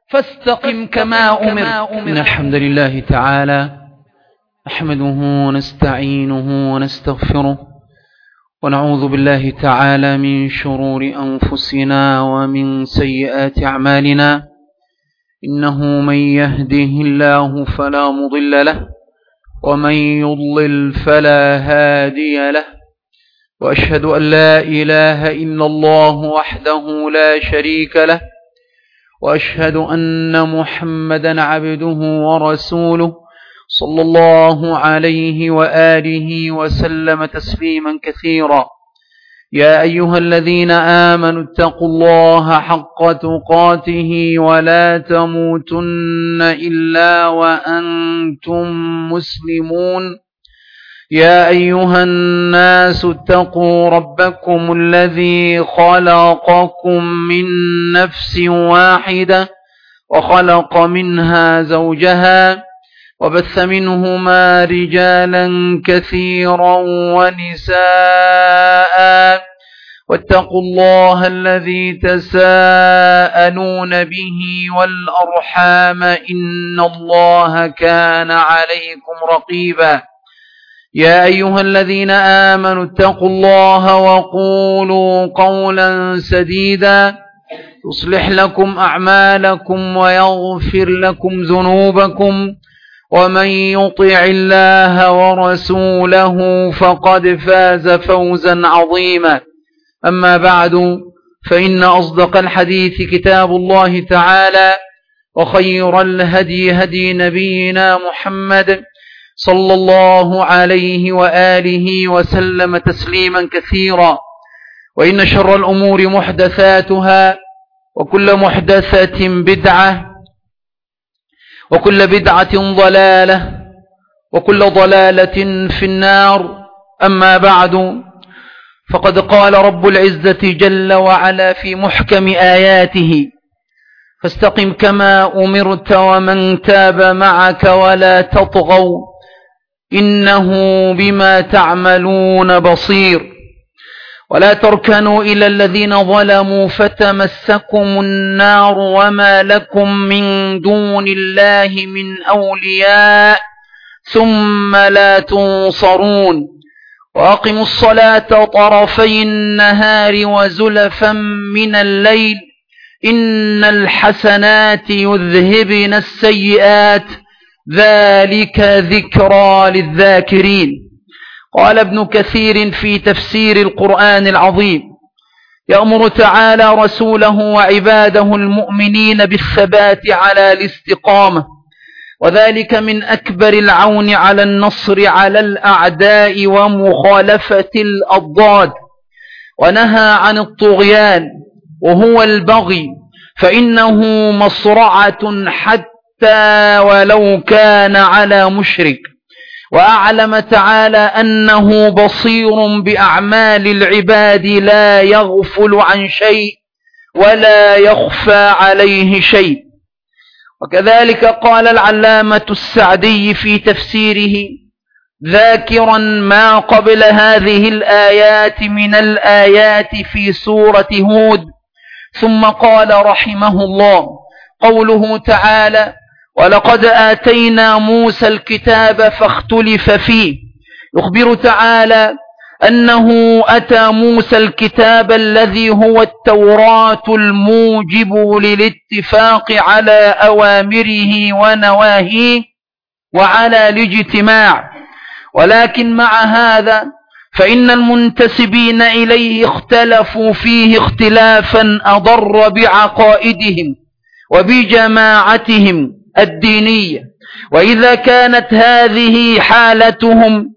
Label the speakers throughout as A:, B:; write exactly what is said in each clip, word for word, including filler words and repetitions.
A: فاستقم كما أمرت. إن الحمد لله تعالى نحمده ونستعينه ونستغفره ونعوذ بالله تعالى من شرور أنفسنا ومن سيئات أعمالنا. إنه من يهده الله فلا مضل له ومن يضلل فلا هادي له، وأشهد أن لا إله إلا الله وحده لا شريك له، وأشهد أن محمدا عبده ورسوله صلى الله عليه وآله وسلم تسليما كثيرا. يا أيها الذين آمنوا اتقوا الله حق تقاته ولا تموتن إلا وأنتم مسلمون. يا أيها الناس اتقوا ربكم الذي خلقكم من نفس واحدة وخلق منها زوجها وبث منهما رجالا كثيرا ونساء، واتقوا الله الذي تساءلون به والأرحام إن الله كان عليكم رقيبا. يا أيها الذين آمنوا اتقوا الله وقولوا قولا سديدا يصلح لكم أعمالكم ويغفر لكم ذنوبكم، ومن يطع الله ورسوله فقد فاز فوزا عظيما. أما بعد، فإن أصدق الحديث كتاب الله تعالى، وخير الهدي هدي نبينا محمد صلى الله عليه وآله وسلم تسليما كثيرا. وإن شر الأمور محدثاتها، وكل محدثة بدعة، وكل بدعة ضلالة، وكل ضلالة في النار. أما بعد، فقد قال رب العزة جل وعلا في محكم آياته: فاستقم كما أمرت ومن تاب معك ولا تطغوا إنه بما تعملون بصير. ولا تركنوا إلى الذين ظلموا فتمسكم النار وما لكم من دون الله من أولياء ثم لا تنصرون. وأقموا الصلاة طرفي النهار وزلفا من الليل إن الحسنات يذهبن السيئات ذلك ذكرى للذاكرين. قال ابن كثير في تفسير القرآن العظيم: يأمر تعالى رسوله وعباده المؤمنين بالثبات على الاستقامة، وذلك من أكبر العون على النصر على الأعداء ومخالفة الأضداد. ونهى عن الطغيان وهو البغي، فإنه مصرعة حتى ولو كان على مشرك. وأعلم تعالى أنه بصير بأعمال العباد لا يغفل عن شيء ولا يخفى عليه شيء. وكذلك قال العلامة السعدي في تفسيره ذاكرا ما قبل هذه الآيات من الآيات في سورة هود، ثم قال رحمه الله: قوله تعالى: ولقد آتينا موسى الكتاب فاختلف فيه. يخبر تعالى أنه أتى موسى الكتاب الذي هو التوراة الموجب للاتفاق على أوامره ونواهيه وعلى الاجتماع. ولكن مع هذا فإن المنتسبين إليه اختلفوا فيه اختلافا أضر بعقائدهم وبجماعتهم الدينية. وإذا كانت هذه حالتهم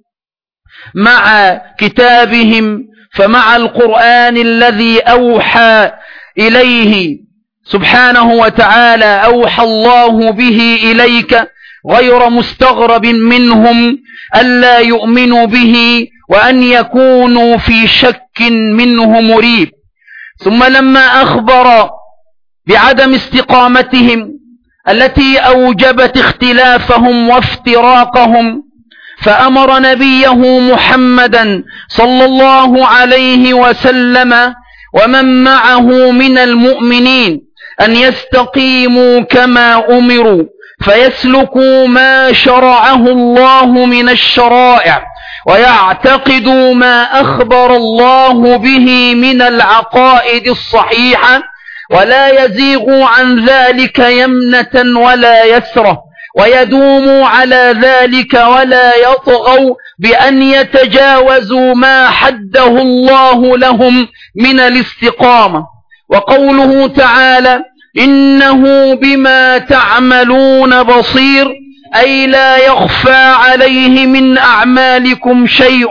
A: مع كتابهم، فمع القرآن الذي أوحى إليه سبحانه وتعالى أوحى الله به إليك غير مستغرب منهم ألا يؤمنوا به وأن يكونوا في شك منه مريب. ثم لما أخبر بعدم استقامتهم التي أوجبت اختلافهم وافتراقهم، فأمر نبيه محمدا صلى الله عليه وسلم ومن معه من المؤمنين أن يستقيموا كما أمروا فيسلكوا ما شرعه الله من الشرائع ويعتقدوا ما أخبر الله به من العقائد الصحيحة ولا يزيغوا عن ذلك يمنة ولا يسرة ويدوموا على ذلك ولا يطغوا بأن يتجاوزوا ما حده الله لهم من الاستقامة. وقوله تعالى إنه بما تعملون بصير أي لا يخفى عليه من أعمالكم شيء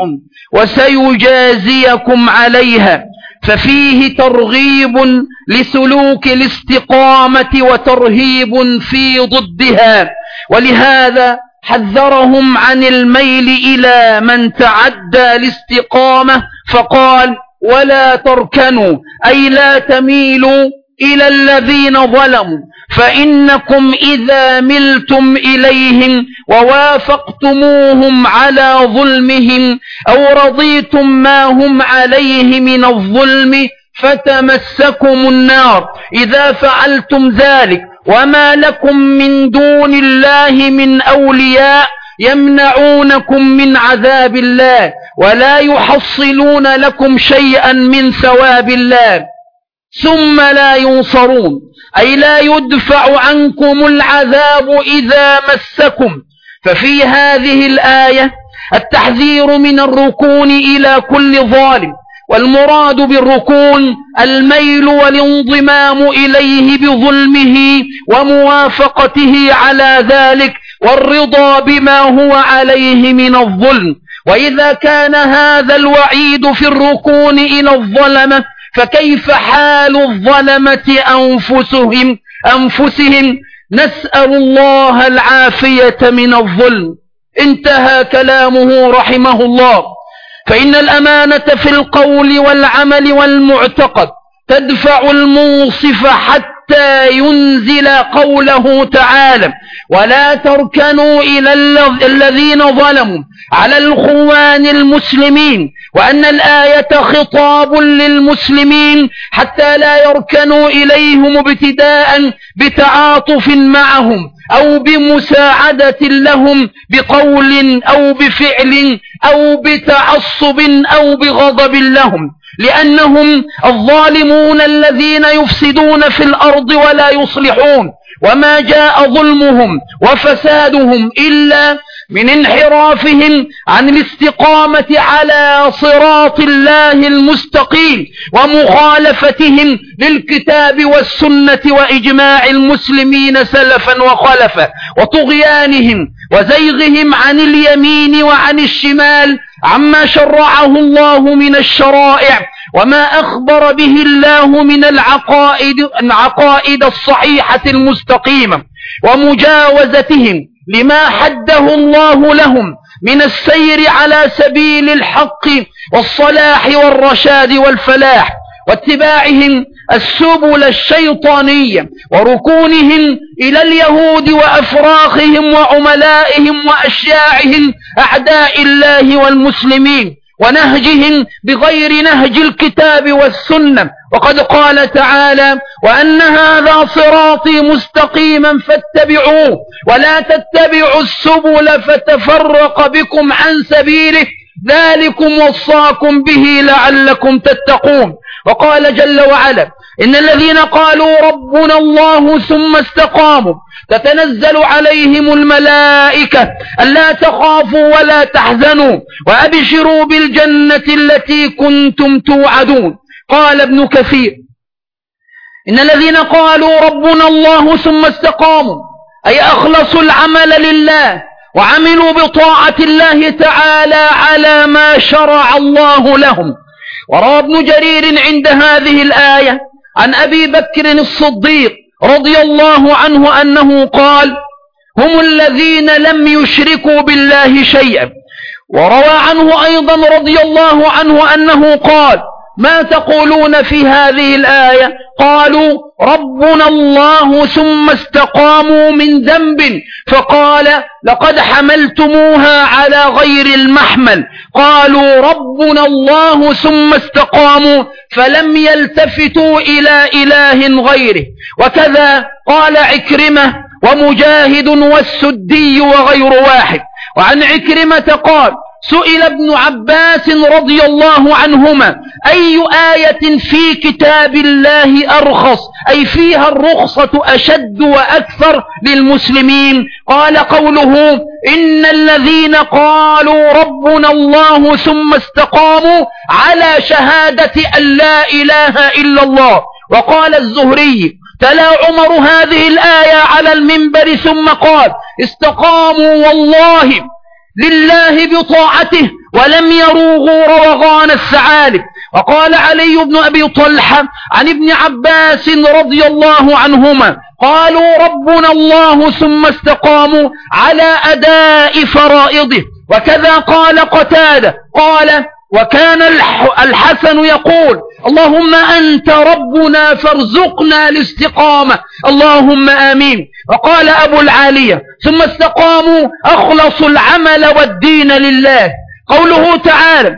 A: وسيجازيكم عليها، ففيه ترغيب لسلوك الاستقامة وترهيب في ضدها، ولهذا حذرهم عن الميل إلى من تعدى الاستقامة فقال ولا تركنوا أي لا تميلوا إلى الذين ظلموا، فإنكم إذا ملتم إليهم ووافقتموهم على ظلمهم أو رضيتم ما هم عليه من الظلم فتمسكم النار إذا فعلتم ذلك، وما لكم من دون الله من أولياء يمنعونكم من عذاب الله ولا يحصلون لكم شيئا من ثواب الله ثم لا ينصرون أي لا يدفع عنكم العذاب إذا مسكم. ففي هذه الآية التحذير من الركون إلى كل ظالم، والمراد بالركون الميل والانضمام إليه بظلمه وموافقته على ذلك والرضا بما هو عليه من الظلم. وإذا كان هذا الوعيد في الركون إلى الظلمة فكيف حال الظلمة أنفسهم أنفسهم نسأل الله العافية من الظلم. انتهى كلامه رحمه الله. فإن الأمانة في القول والعمل والمعتقد تدفع المنصف حتى ينزل قوله تعالى ولا تركنوا إلى الذين ظلموا على الخوان المسلمين، وأن الآية خطاب للمسلمين حتى لا يركنوا إليهم ابتداء بتعاطف معهم أو بمساعدة لهم بقول أو بفعل أو بتعصب أو بغضب لهم، لأنهم الظالمون الذين يفسدون في الأرض ولا يصلحون، وما جاء ظلمهم وفسادهم إلا من انحرافهم عن الاستقامة على صراط الله المستقيم ومخالفتهم للكتاب والسنة وإجماع المسلمين سلفا وخلفا، وطغيانهم وزيغهم عن اليمين وعن الشمال عما شرعه الله من الشرائع وما أخبر به الله من العقائد, العقائد الصحيحة المستقيمة، ومجاوزتهم لما حده الله لهم من السير على سبيل الحق والصلاح والرشاد والفلاح، واتباعهم السبل الشيطانية وركونهم إلى اليهود وأفراخهم وعملائهم وأشياعهم أعداء الله والمسلمين، ونهجهم بغير نهج الكتاب والسنة. وقد قال تعالى وأن هذا صراطي مستقيما فاتبعوه ولا تتبعوا السبل فتفرق بكم عن سبيله ذلكم وصاكم به لعلكم تتقون. وقال جل وعلا إن الذين قالوا ربنا الله ثم استقاموا تتنزل عليهم الملائكة ألا تخافوا ولا تحزنوا وأبشروا بالجنة التي كنتم توعدون. قال ابن كثير إن الذين قالوا ربنا الله ثم استقاموا أي أخلصوا العمل لله وعملوا بطاعة الله تعالى على ما شرع الله لهم. وروى ابن جرير عند هذه الآية عن أبي بكر الصديق رضي الله عنه أنه قال هم الذين لم يشركوا بالله شيئا. وروى عنه أيضا رضي الله عنه أنه قال ما تقولون في هذه الآية؟ قالوا ربنا الله ثم استقاموا من ذنب، فقال لقد حملتموها على غير المحمل. قالوا ربنا الله ثم استقاموا فلم يلتفتوا إلى إله غيره. وكذا قال عكرمة ومجاهد والسدي وغير واحد. وعن عكرمة قال سئل ابن عباس رضي الله عنهما أي آية في كتاب الله أرخص، أي فيها الرخصة أشد وأكثر للمسلمين؟ قال قوله إن الذين قالوا ربنا الله ثم استقاموا على شهادة أن لا إله إلا الله. وقال الزهري تلا عمر هذه الآية على المنبر ثم قال استقاموا والله لله بطاعته ولم يروغوا روغان الثعالب. وقال علي بن أبي طلحة عن ابن عباس رضي الله عنهما قالوا ربنا الله ثم استقاموا على أداء فرائضه. وكذا قال قتادة قال وكان الحسن يقول اللهم أنت ربنا فارزقنا الاستقامة اللهم آمين. وقال أبو العالية ثم استقاموا أخلصوا العمل والدين لله. قوله تعالى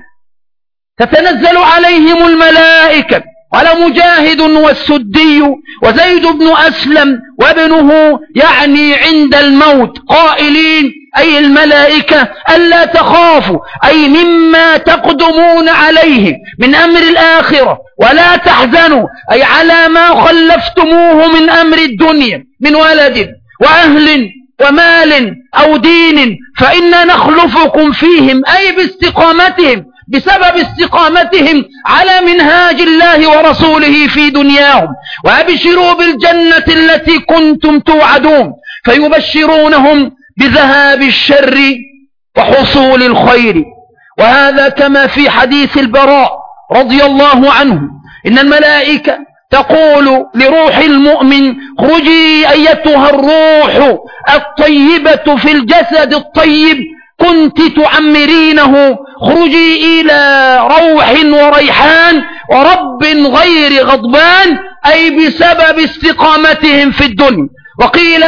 A: تتنزل عليهم الملائكة على مجاهد والسدي وزيد بن أسلم وابنه يعني عند الموت قائلين أي الملائكة ألا تخافوا أي مما تقدمون عليه من أمر الآخرة، ولا تحزنوا أي على ما خلفتموه من أمر الدنيا من ولد وأهل ومال أو دين، فإنا نخلفكم فيهم أي باستقامتهم بسبب استقامتهم على منهاج الله ورسوله في دنياهم. وأبشروا بالجنة التي كنتم توعدون، فيبشرونهم بذهاب الشر وحصول الخير. وهذا كما في حديث البراء رضي الله عنه إن الملائكة تقول لروح المؤمن خرجي أيتها الروح الطيبة في الجسد الطيب كنت تعمرينه، خرجي إلى روح وريحان ورب غير غضبان، أي بسبب استقامتهم في الدنيا. وقيل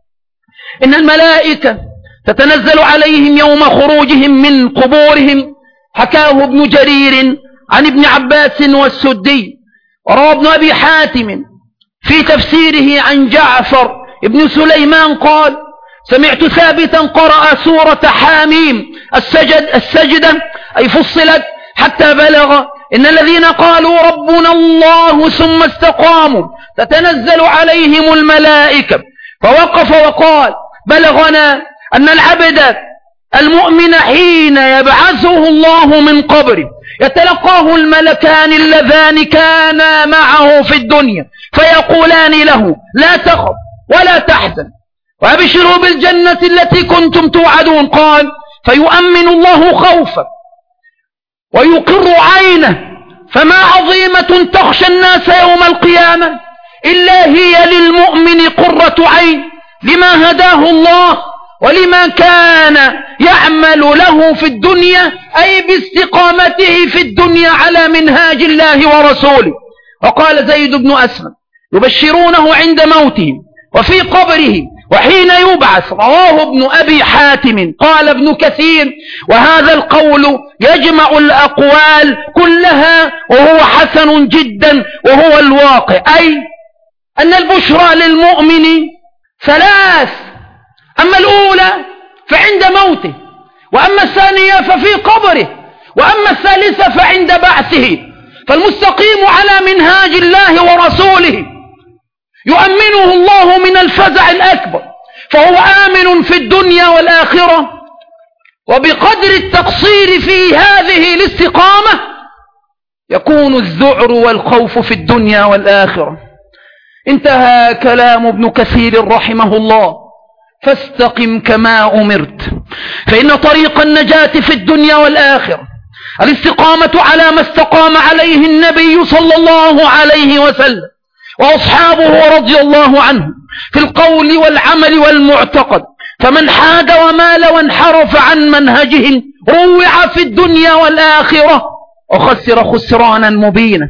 A: إن الملائكة تتنزل عليهم يوم خروجهم من قبورهم، حكاه ابن جرير عن ابن عباس والسدي. وروى ابن أبي حاتم في تفسيره عن جعفر ابن سليمان قال سمعت ثابتا قرأ سورة حاميم السجد السجدة أي فصلت حتى بلغ إن الذين قالوا ربنا الله ثم استقاموا تتنزل عليهم الملائكة، فوقف وقال بلغنا أن العبد المؤمن حين يبعثه الله من قبره يتلقاه الملكان اللذان كانا معه في الدنيا فيقولان له لا تخف ولا تحزن وأبشروا بالجنة التي كنتم توعدون. قال فيؤمن الله خوفا ويقر عينه، فما عظيمة تخشى الناس يوم القيامة إلا هي للمؤمن قرة عين لما هداه الله ولما كان يعمل له في الدنيا، أي باستقامته في الدنيا على منهاج الله ورسوله. وقال زيد بن أسلم يبشرونه عند موته وفي قبره وحين يبعث. رواه ابن أبي حاتم. قال ابن كثير وهذا القول يجمع الأقوال كلها وهو حسن جدا وهو الواقع، أي أن البشرى للمؤمن ثلاث، أما الأولى فعند موته، وأما الثانية ففي قبره، وأما الثالثة فعند بعثه. فالمستقيم على منهاج الله ورسوله يؤمنه الله من الفزع الأكبر، فهو آمن في الدنيا والآخرة. وبقدر التقصير في هذه الاستقامة يكون الذعر والخوف في الدنيا والآخرة. انتهى كلام ابن كثير رحمه الله. فاستقم كما أمرت، فإن طريق النجاة في الدنيا والآخرة الاستقامة على ما استقام عليه النبي صلى الله عليه وسلم وأصحابه رضي الله عنه في القول والعمل والمعتقد. فمن حاد ومال وانحرف عن منهجهم روع في الدنيا والآخرة وخسر خسرانا مبينا.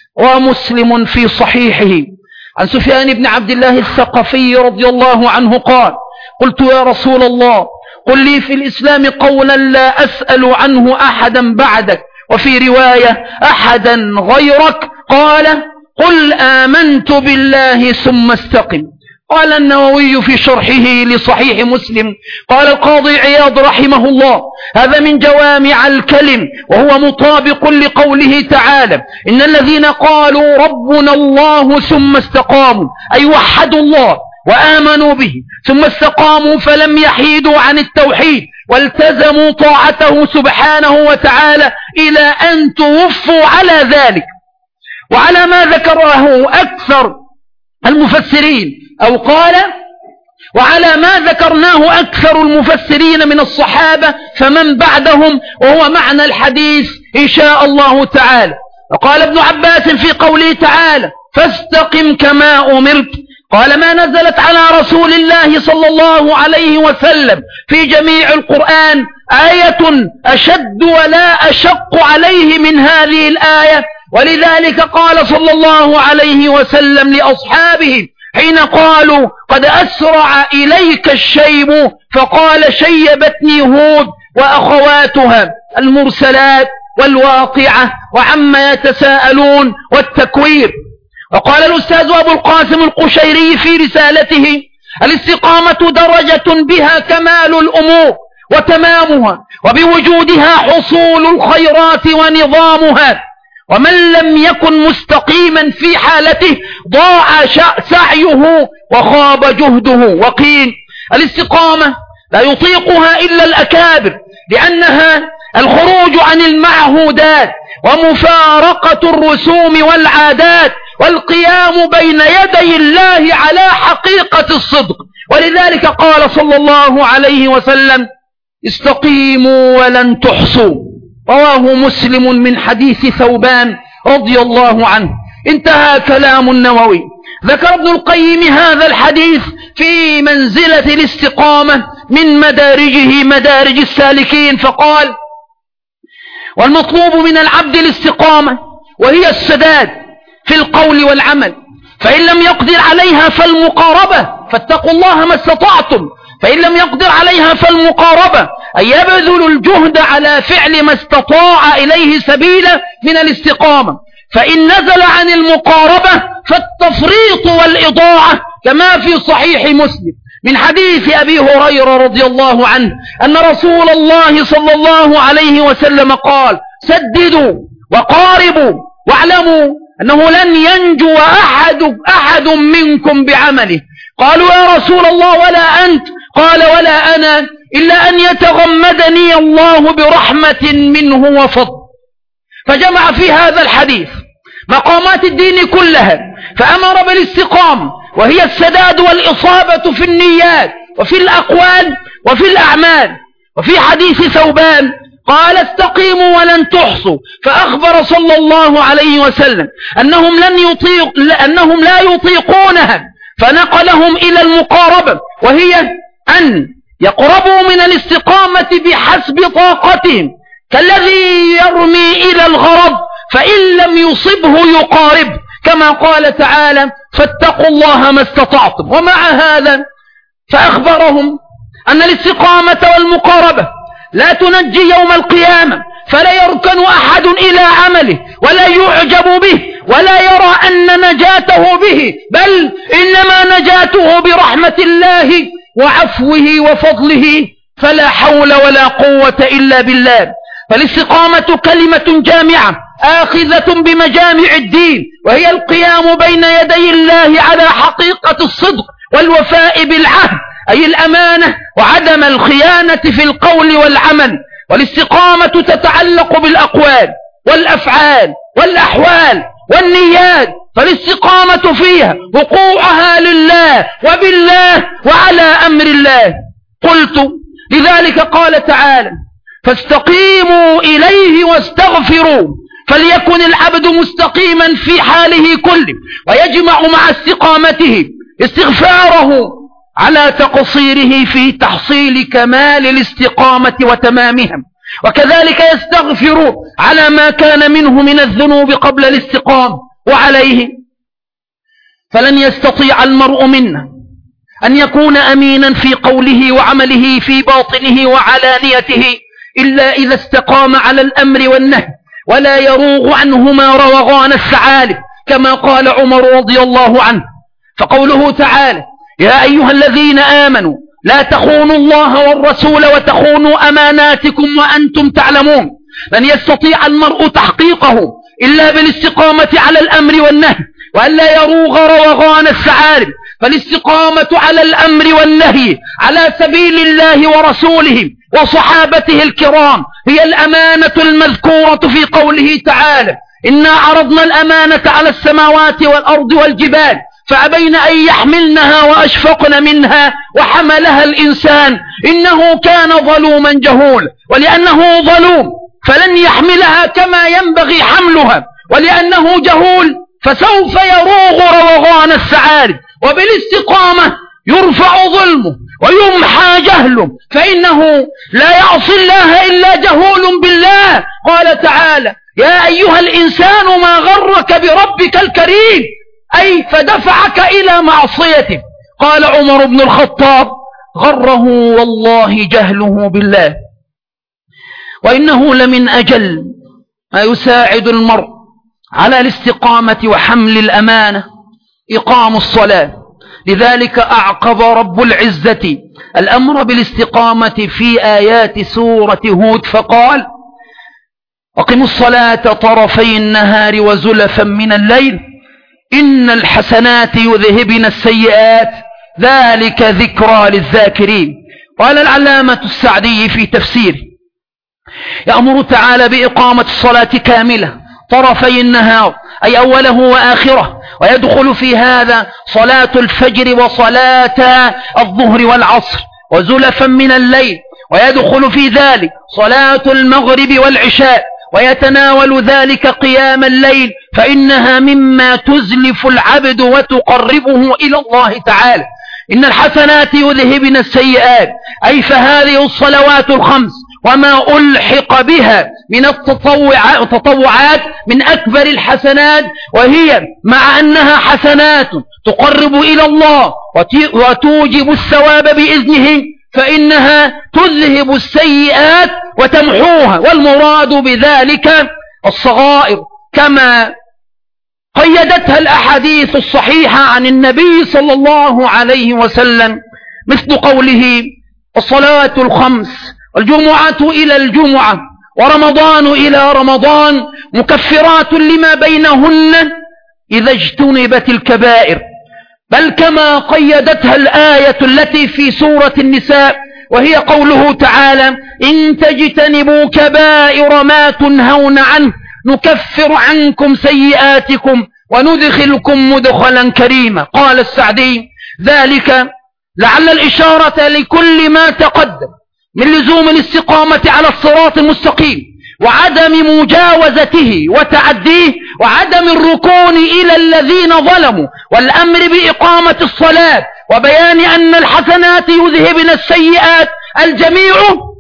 A: ومسلم في صحيحه عن سفيان بن عبد الله الثقفي رضي الله عنه قال: قلت يا رسول الله قل لي في الإسلام قولا لا أسأل عنه أحدا بعدك، وفي رواية أحدا غيرك، قال: قل آمنت بالله ثم استقم. قال النووي في شرحه لصحيح مسلم، قال القاضي عياض رحمه الله: هذا من جوامع الكلم، وهو مطابق لقوله تعالى: إن الذين قالوا ربنا الله ثم استقاموا، أي وحدوا الله وآمنوا به، ثم استقاموا فلم يحيدوا عن التوحيد والتزموا طاعته سبحانه وتعالى إلى أن توفوا على ذلك، وعلى ما ذكره أكثر المفسرين، أو قال وعلى ما ذكرناه أكثر المفسرين من الصحابة فمن بعدهم، وهو معنى الحديث إن شاء الله تعالى. وقال ابن عباس في قوله تعالى: فاستقم كما أمرت، قال: ما نزلت على رسول الله صلى الله عليه وسلم في جميع القرآن آية أشد ولا أشق عليه من هذه الآية، ولذلك قال صلى الله عليه وسلم لأصحابه حين قالوا: قد أسرع إليك الشيب، فقال: شيبتني هود وأخواتها المرسلات والواقعة وعما يتساءلون والتكوير. وقال الأستاذ أبو القاسم القشيري في رسالته: الاستقامة درجة بها كمال الأمور وتمامها، وبوجودها حصول الخيرات ونظامها، ومن لم يكن مستقيما في حالته ضاع سعيه وخاب جهده. وقيل: الاستقامة لا يطيقها إلا الأكابر، لأنها الخروج عن المعهودات ومفارقة الرسوم والعادات والقيام بين يدي الله على حقيقة الصدق. ولذلك قال صلى الله عليه وسلم: استقيموا ولن تحصوا. رواه مسلم من حديث ثوبان رضي الله عنه. انتهى كلام النووي. ذكر ابن القيم هذا الحديث في منزلة الاستقامة من مدارجه مدارج السالكين، فقال: والمطلوب من العبد الاستقامة، وهي السداد في القول والعمل، فإن لم يقدر عليها فالمقاربة، فاتقوا الله ما استطعتم، فإن لم يقدر عليها فالمقاربة، أي يبذل الجهد على فعل ما استطاع إليه سبيلا من الاستقامة. فإن نزل عن المقاربة فالتفريط والإضاعة، كما في صحيح مسلم من حديث أبي هريرة رضي الله عنه أن رسول الله صلى الله عليه وسلم قال: سددوا وقاربوا واعلموا أنه لن ينجو أحد, أحد منكم بعمله. قالوا: يا رسول الله ولا أنت؟ قال: ولا أنا، إلا أن يتغمدني الله برحمة منه وفضل. فجمع في هذا الحديث مقامات الدين كلها، فأمر بالاستقامة، وهي السداد والإصابة في النيات وفي الأقوال وفي الأعمال. وفي حديث ثوبان قال: استقيموا ولن تحصوا، فأخبر صلى الله عليه وسلم أنهم, لن يطيق أنهم لا يطيقونها، فنقلهم إلى المقاربة، وهي أن يقربوا من الاستقامة بحسب طاقتهم، كالذي يرمي إلى الغرض فإن لم يصبه يقارب، كما قال تعالى: فاتقوا الله ما استطعتم. ومع هذا فأخبرهم أن الاستقامة والمقاربة لا تنجي يوم القيامة، فلا يركن أحد إلى عمله ولا يعجب به ولا يرى أن نجاته به، بل إنما نجاته برحمة الله وعفوه وفضله، فلا حول ولا قوة إلا بالله. فالاستقامة كلمة جامعة آخذة بمجامع الدين، وهي القيام بين يدي الله على حقيقة الصدق والوفاء بالعهد، أي الأمانة وعدم الخيانة في القول والعمل. والاستقامة تتعلق بالأقوال والأفعال والأحوال والنيات، فالاستقامة فيها وقوعها لله وبالله وعلى أمر الله. قلت: لذلك قال تعالى: فاستقيموا إليه واستغفروا. فليكن العبد مستقيما في حاله كله، ويجمع مع استقامته استغفاره على تقصيره في تحصيل كمال الاستقامة وتمامها، وكذلك يستغفر على ما كان منه من الذنوب قبل الاستقامة وعليه. فلن يستطيع المرء منا أن يكون أمينا في قوله وعمله في باطنه وعلانيته إلا إذا استقام على الأمر والنهي ولا يروغ عنهما روغان الثعالب، كما قال عمر رضي الله عنه. فقوله تعالى: يا أيها الذين آمنوا لا تخونوا الله والرسول وتخونوا أماناتكم وأنتم تعلمون، لن يستطيع المرء تحقيقه إلا بالاستقامة على الأمر والنهي وألا يروغ روغان الثعالب. فالاستقامة على الأمر والنهي على سبيل الله ورسوله وصحابته الكرام هي الأمانة المذكورة في قوله تعالى: إنا عرضنا الأمانة على السماوات والأرض والجبال فأبين أن يحملنها وأشفقن منها وحملها الإنسان إنه كان ظلوما جهولا. ولأنه ظلوم فلن يحملها كما ينبغي حملها، ولأنه جهول فسوف يروغ روغان الثعالب. وبالاستقامة يرفع ظلمه ويمحى جهله، فإنه لا يعصي الله إلا جهول بالله. قال تعالى: يا أيها الإنسان ما غرك بربك الكريم، أي فدفعك إلى معصيته. قال عمر بن الخطاب: غره والله جهله بالله. وإنه لمن أجل ما يساعد المرء على الاستقامة وحمل الأمانة إقام الصلاة. لذلك أعقب رب العزة الأمر بالاستقامة في آيات سورة هود فقال: أقموا الصلاة طرفي النهار وزلفا من الليل إن الحسنات يذهبن السيئات ذلك ذكرى للذاكرين. قال العلامة السعدي في تفسيره: يأمر تعالى بإقامة الصلاة كاملة طرفي النهار، أي أوله وآخره، ويدخل في هذا صلاة الفجر وصلاة الظهر والعصر، وزلفا من الليل، ويدخل في ذلك صلاة المغرب والعشاء، ويتناول ذلك قيام الليل، فإنها مما تزلف العبد وتقربه إلى الله تعالى. إن الحسنات يذهبن السيئات، أي فهذه الصلوات الخمس وما ألحق بها من التطوعات من أكبر الحسنات، وهي مع أنها حسنات تقرب إلى الله وتوجب الثواب بإذنه، فإنها تذهب السيئات وتمحوها، والمراد بذلك الصغائر كما قيدتها الأحاديث الصحيحة عن النبي صلى الله عليه وسلم، مثل قوله: الصلاة الخمس والجمعة إلى الجمعة ورمضان إلى رمضان مكفرات لما بينهن إذا اجتنبت الكبائر. بل كما قيدتها الآية التي في سورة النساء، وهي قوله تعالى: إن تجتنبوا كبائر ما تنهون عنه نكفر عنكم سيئاتكم وندخلكم مدخلا كريما. قال السعدي: ذلك لعل الإشارة لكل ما تقدم من لزوم الاستقامة على الصراط المستقيم وعدم مجاوزته وتعديه وعدم الركون إلى الذين ظلموا، والأمر بإقامة الصلاة، وبيان أن الحسنات يذهبن السيئات، الجميع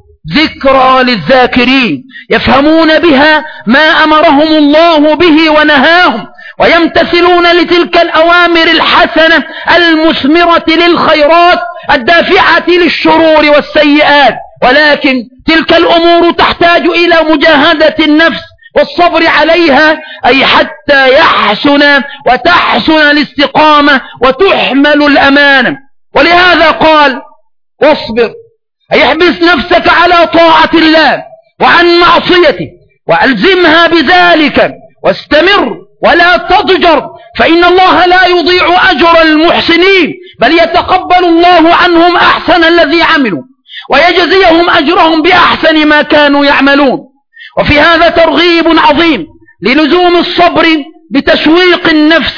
A: ذكرى للذاكرين يفهمون بها ما أمرهم الله به ونهاهم، ويمتثلون لتلك الأوامر الحسنة المثمرة للخيرات الدافعة للشرور والسيئات. ولكن تلك الأمور تحتاج إلى مجاهدة النفس والصبر عليها، أي حتى يحسن وتحسن الاستقامة وتحمل الأمانة. ولهذا قال: واصبر، أي احبس نفسك على طاعة الله وعن معصيته وألزمها بذلك واستمر ولا تضجر، فإن الله لا يضيع أجر المحسنين، بل يتقبل الله عنهم أحسن الذي عملوا ويجزيهم أجرهم بأحسن ما كانوا يعملون. وفي هذا ترغيب عظيم للزوم الصبر بتشويق النفس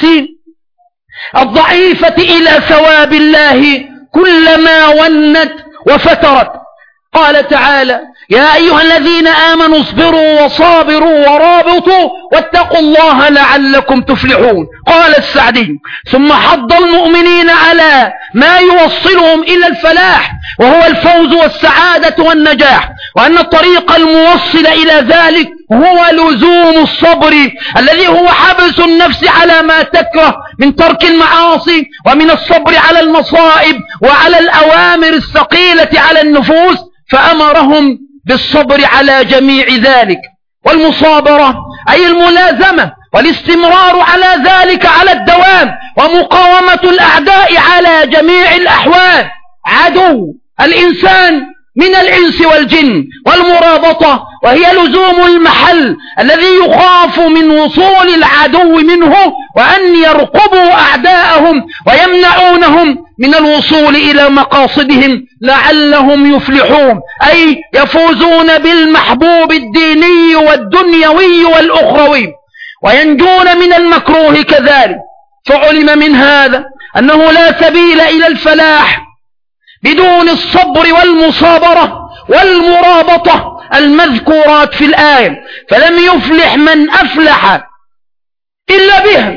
A: الضعيفة إلى ثواب الله كلما ونت وفترت. قال تعالى: يا أيها الذين آمنوا اصبروا وصابروا ورابطوا واتقوا الله لعلكم تفلحون. قال السعدي: ثم حض المؤمنين على ما يوصلهم إلى الفلاح، وهو الفوز والسعادة والنجاح، وأن الطريق الموصل إلى ذلك هو لزوم الصبر الذي هو حبس النفس على ما تكره من ترك المعاصي ومن الصبر على المصائب وعلى الأوامر الثقيلة على النفوس، فأمرهم بالصبر على جميع ذلك. والمصابرة أي الملازمة والاستمرار على ذلك على الدوام، ومقاومة الأعداء على جميع الأحوال. عدو الإنسان من الإنس والجن، والمرابطة وهي لزوم المحل الذي يخاف من وصول العدو منه، وأن يرقبوا أعداءهم ويمنعونهم من الوصول إلى مقاصدهم لعلهم يفلحون، أي يفوزون بالمحبوب الديني والدنيوي والأخروي وينجون من المكروه كذلك. فعلم من هذا أنه لا سبيل إلى الفلاح بدون الصبر والمصابرة والمرابطة المذكورات في الآية، فلم يفلح من أفلح إلا بها،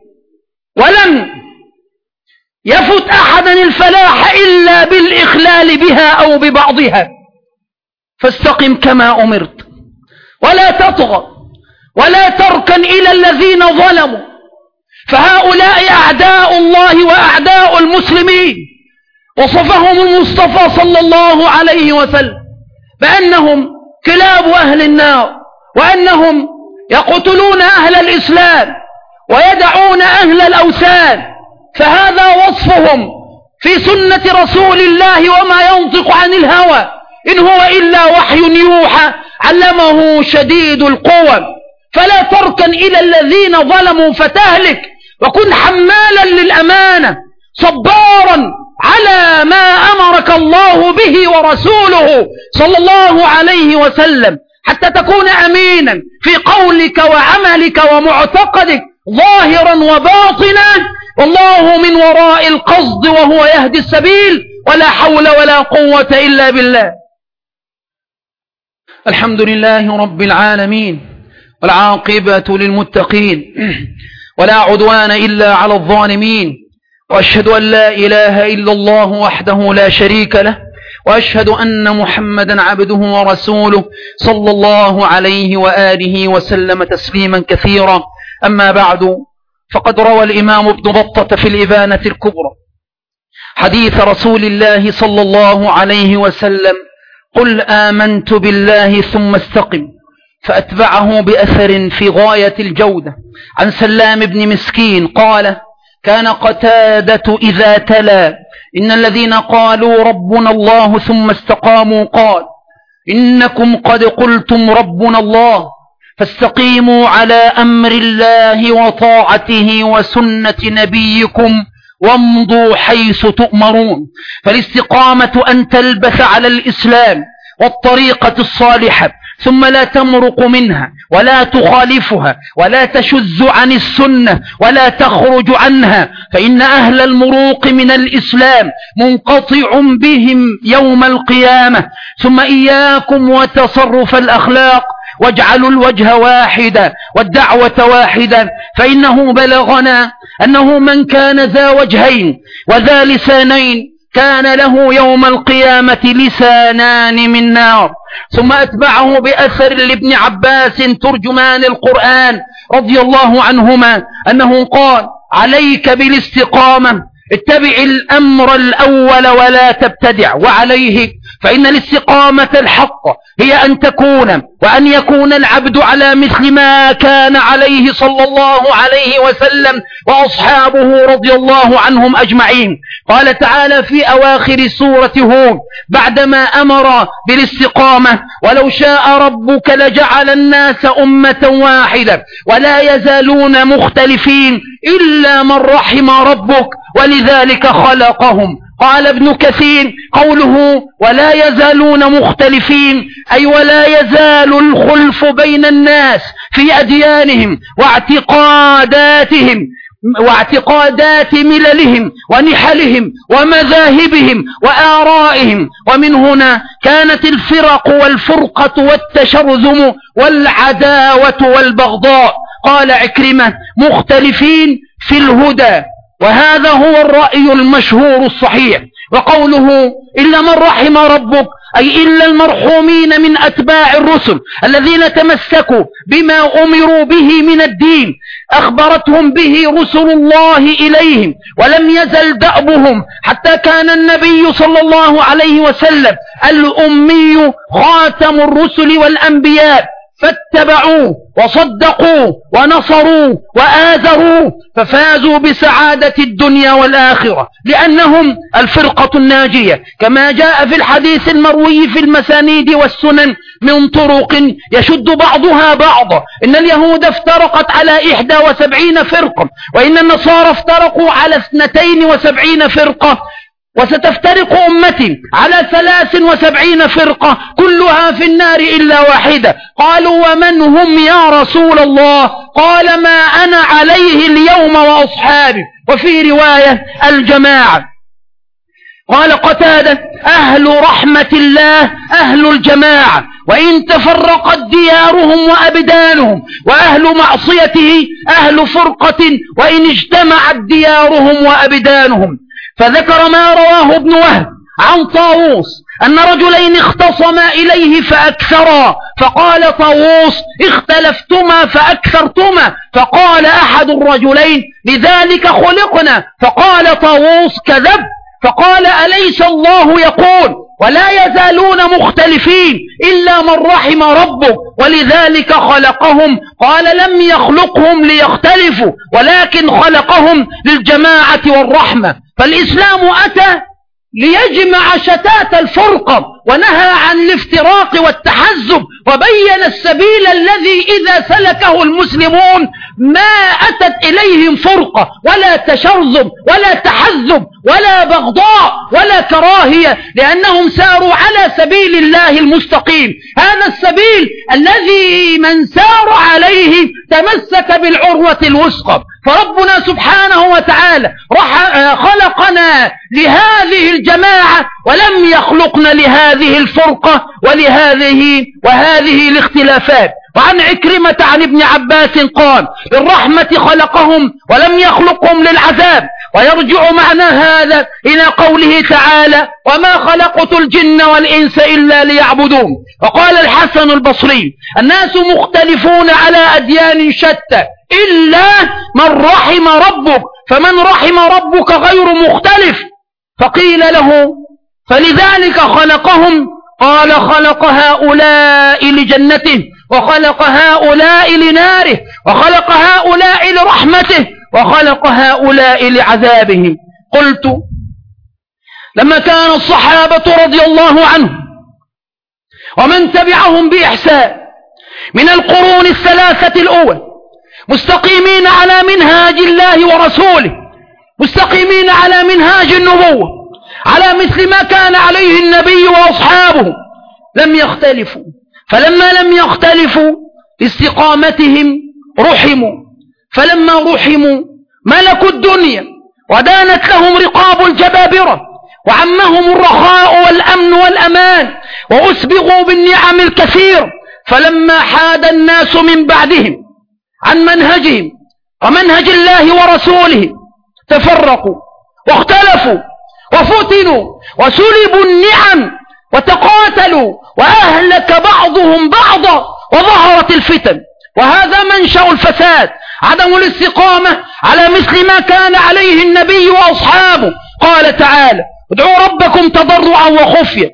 A: ولم يفت أحدا الفلاح إلا بالإخلال بها أو ببعضها. فاستقم كما أمرت ولا تطغى ولا تركن إلى الذين ظلموا، فهؤلاء أعداء الله وأعداء المسلمين. وصفهم المصطفى صلى الله عليه وسلم بأنهم كلاب أهل النار، وأنهم يقتلون أهل الإسلام ويدعون أهل الأوثان، فهذا وصفهم في سنة رسول الله وما ينطق عن الهوى إن هو إلا وحي يوحى علمه شديد القوى. فلا تركن إلى الذين ظلموا فتهلك، وكن حمالا للأمانة صبارا على ما أمرك الله به ورسوله صلى الله عليه وسلم، حتى تكون أمينا في قولك وعملك ومعتقدك ظاهرا وباطنا، والله من وراء القصد وهو يهدي السبيل، ولا حول ولا قوة إلا بالله. الحمد لله رب العالمين، والعاقبة للمتقين، ولا عدوان إلا على الظالمين، وأشهد أن لا إله إلا الله وحده لا شريك له، وأشهد أن محمدا عبده ورسوله صلى الله عليه وآله وسلم تسليما كثيرا. أما بعد، فقد روى الإمام ابن بطة في الإبانة الكبرى حديث رسول الله صلى الله عليه وسلم: قل آمنت بالله ثم استقم، فأتبعه بأثر في غاية الجودة عن سلام بن مسكين قال: كان قتادة إذا تلا إن الذين قالوا ربنا الله ثم استقاموا قال: إنكم قد قلتم ربنا الله، فاستقيموا على أمر الله وطاعته وسنة نبيكم وامضوا حيث تؤمرون. فالاستقامة أن تلبث على الإسلام والطريقة الصالحة، ثم لا تمرق منها ولا تخالفها ولا تشذ عن السنة ولا تخرج عنها، فإن أهل المروق من الإسلام منقطع بهم يوم القيامة. ثم إياكم وتصرف الأخلاق، واجعلوا الوجه واحدا والدعوة واحدا، فإنه بلغنا أنه من كان ذا وجهين وذا لسانين كان له يوم القيامة لسانان من نار. ثم أتبعه بأثر لابن عباس ترجمان القرآن رضي الله عنهما أنه قال: عليك بالاستقامة، اتبع الأمر الأول ولا تبتدع. وعليه فإن الاستقامة الحق هي أن تكون وأن يكون العبد على مثل ما كان عليه صلى الله عليه وسلم وأصحابه رضي الله عنهم أجمعين. قال تعالى في أواخر سورة هود بعدما أمر بالاستقامة: ولو شاء ربك لجعل الناس أمة واحدة ولا يزالون مختلفين إلا من رحم ربك ولذلك خلقهم. قال ابن كثير: قوله ولا يزالون مختلفين أي ولا يزال الخلف بين الناس في أديانهم واعتقاداتهم واعتقادات مللهم ونحلهم ومذاهبهم وآرائهم. ومن هنا كانت الفرق والفرقة والتشرذم والعداوة والبغضاء. قال عكرمة: مختلفين في الهدى، وهذا هو الرأي المشهور الصحيح. وقوله إلا من رحم ربك أي إلا المرحومين من أتباع الرسل الذين تمسكوا بما أمروا به من الدين أخبرتهم به رسل الله إليهم، ولم يزل دأبهم حتى كان النبي صلى الله عليه وسلم الأمي خاتم الرسل والأنبياء، فاتبعوه وصدقوا ونصروا وآزروا ففازوا بسعادة الدنيا والآخرة، لأنهم الفرقة الناجية، كما جاء في الحديث المروي في المسانيد والسنن من طرق يشد بعضها بعضا: إن اليهود افترقت على إحدى وسبعين فرقة، وإن النصارى افترقوا على اثنتين وسبعين فرقة، وستفترق أمتي على ثلاث وسبعين فرقة كلها في النار إلا واحدة. قالوا ومن هم يا رسول الله؟ قال ما أنا عليه اليوم وأصحابي. وفي رواية الجماعة. قال قتادة أهل رحمة الله أهل الجماعة، وإن تفرقت ديارهم وأبدانهم، وأهل معصيته أهل فرقة وإن اجتمعت ديارهم وأبدانهم. فذكر ما رواه ابن وهب عن طاووس أن رجلين اختصما إليه فأكثرا، فقال طاووس اختلفتما فأكثرتما، فقال أحد الرجلين لذلك خلقنا، فقال طاووس كذب، فقال أليس الله يقول ولا يزالون مختلفين إلا من رحم ربك ولذلك خلقهم؟ قال لم يخلقهم ليختلفوا ولكن خلقهم للجماعة والرحمة. فالإسلام أتى ليجمع شتات الفرقة ونهى عن الافتراق والتحزب، وبين السبيل الذي إذا سلكه المسلمون ما أتت إليهم فرقة ولا تشرذم ولا تحزب ولا بغضاء ولا كراهية، لأنهم ساروا على سبيل الله المستقيم. هذا السبيل الذي من سار عليه تمسك بالعروة الوثقى. فربنا سبحانه وتعالى خلقنا لهذه الجماعة ولم يخلقنا لهذه الفرقة ولهذه وهذه الاختلافات. وعن عكرمة عن ابن عباس قال للرحمة خلقهم ولم يخلقهم للعذاب. ويرجع معنى هذا إلى قوله تعالى وما خلقت الجن والإنس إلا ليعبدون. وقال الحسن البصري الناس مختلفون على أديان شتى إلا من رحم ربك، فمن رحم ربك غير مختلف. فقيل له فلذلك خلقهم؟ قال خلق هؤلاء لجنته وخلق هؤلاء لناره وخلق هؤلاء لرحمته وخلق هؤلاء لعذابهم. قلت لما كان الصحابة رضي الله عنهم ومن تبعهم بإحسان من القرون الثلاثة الأول مستقيمين على منهاج الله ورسوله، مستقيمين على منهاج النبوة، على مثل ما كان عليه النبي وأصحابه، لم يختلفوا. فلما لم يختلفوا استقامتهم رحموا، فلما رحموا ملكوا الدنيا ودانت لهم رقاب الجبابرة، وعمهم الرخاء والأمن والأمان، وأسبغوا بالنعم الكثير. فلما حاد الناس من بعدهم عن منهجهم ومنهج الله ورسوله تفرقوا واختلفوا وفتنوا وسلبوا النعم وتقاتلوا وأهلك بعضهم بعضا وظهرت الفتن. وهذا منشأ الفساد، عدم الاستقامة على مثل ما كان عليه النبي وأصحابه. قال تعالى ادعوا ربكم تضرعا وخفيا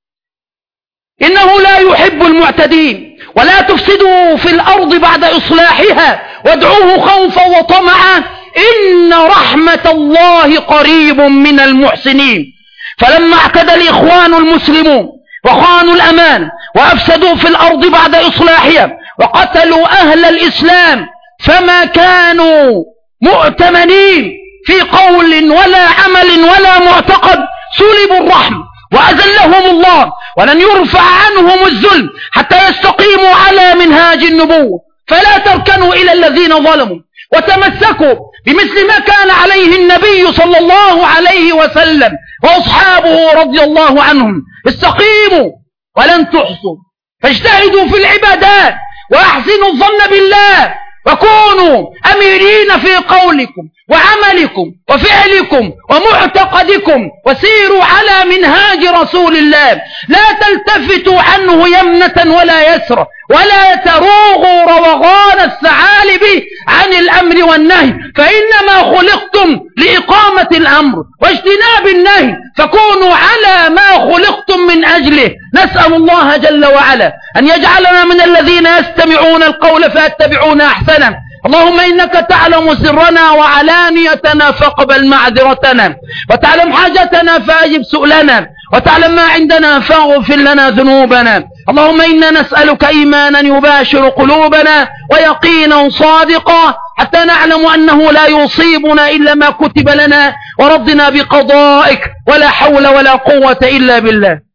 A: إنه لا يحب المعتدين ولا تفسدوا في الأرض بعد إصلاحها وادعوه خوفا وطمعا إن رحمة الله قريب من المحسنين. فلما اعتدى الإخوان المسلمون وخانوا الأمان وأفسدوا في الأرض بعد إصلاحها وقتلوا أهل الإسلام فما كانوا مؤتمنين في قول ولا عمل ولا معتقد، سلبوا الرحمة وأذلهم الله، ولن يرفع عنهم الذل حتى يستقيموا على منهاج النبوة. فلا تركنوا إلى الذين ظلموا وتمسكوا بمثل ما كان عليه النبي صلى الله عليه وسلم وأصحابه رضي الله عنهم. استقيموا ولن تحصوا، فاجتهدوا في العبادات وأحسنوا الظن بالله وكونوا أميرين في قولكم وعملكم وفعلكم ومعتقدكم، وسيروا على منهاج رسول الله، لا تلتفتوا عنه يمنة ولا يسرى، ولا تروغوا روغان الثعالب عن الأمر والنهي، فإنما خلقتم لإقامة الأمر واجتناب النهي، فكونوا على ما خلقتم من أجله. نسأل الله جل وعلا أن يجعلنا من الذين يستمعون القول فيتبعون أحسنه. اللهم إنك تعلم سرنا وعلانيتنا فاقبل معذرتنا، وتعلم حاجتنا فأجب سؤلنا، وتعلم ما عندنا فاغفر لنا ذنوبنا. اللهم إنا نسألك إيمانا يباشر قلوبنا ويقينا صادقا، حتى نعلم أنه لا يصيبنا إلا ما كتب لنا، ورضنا بقضائك، ولا حول ولا قوة إلا بالله.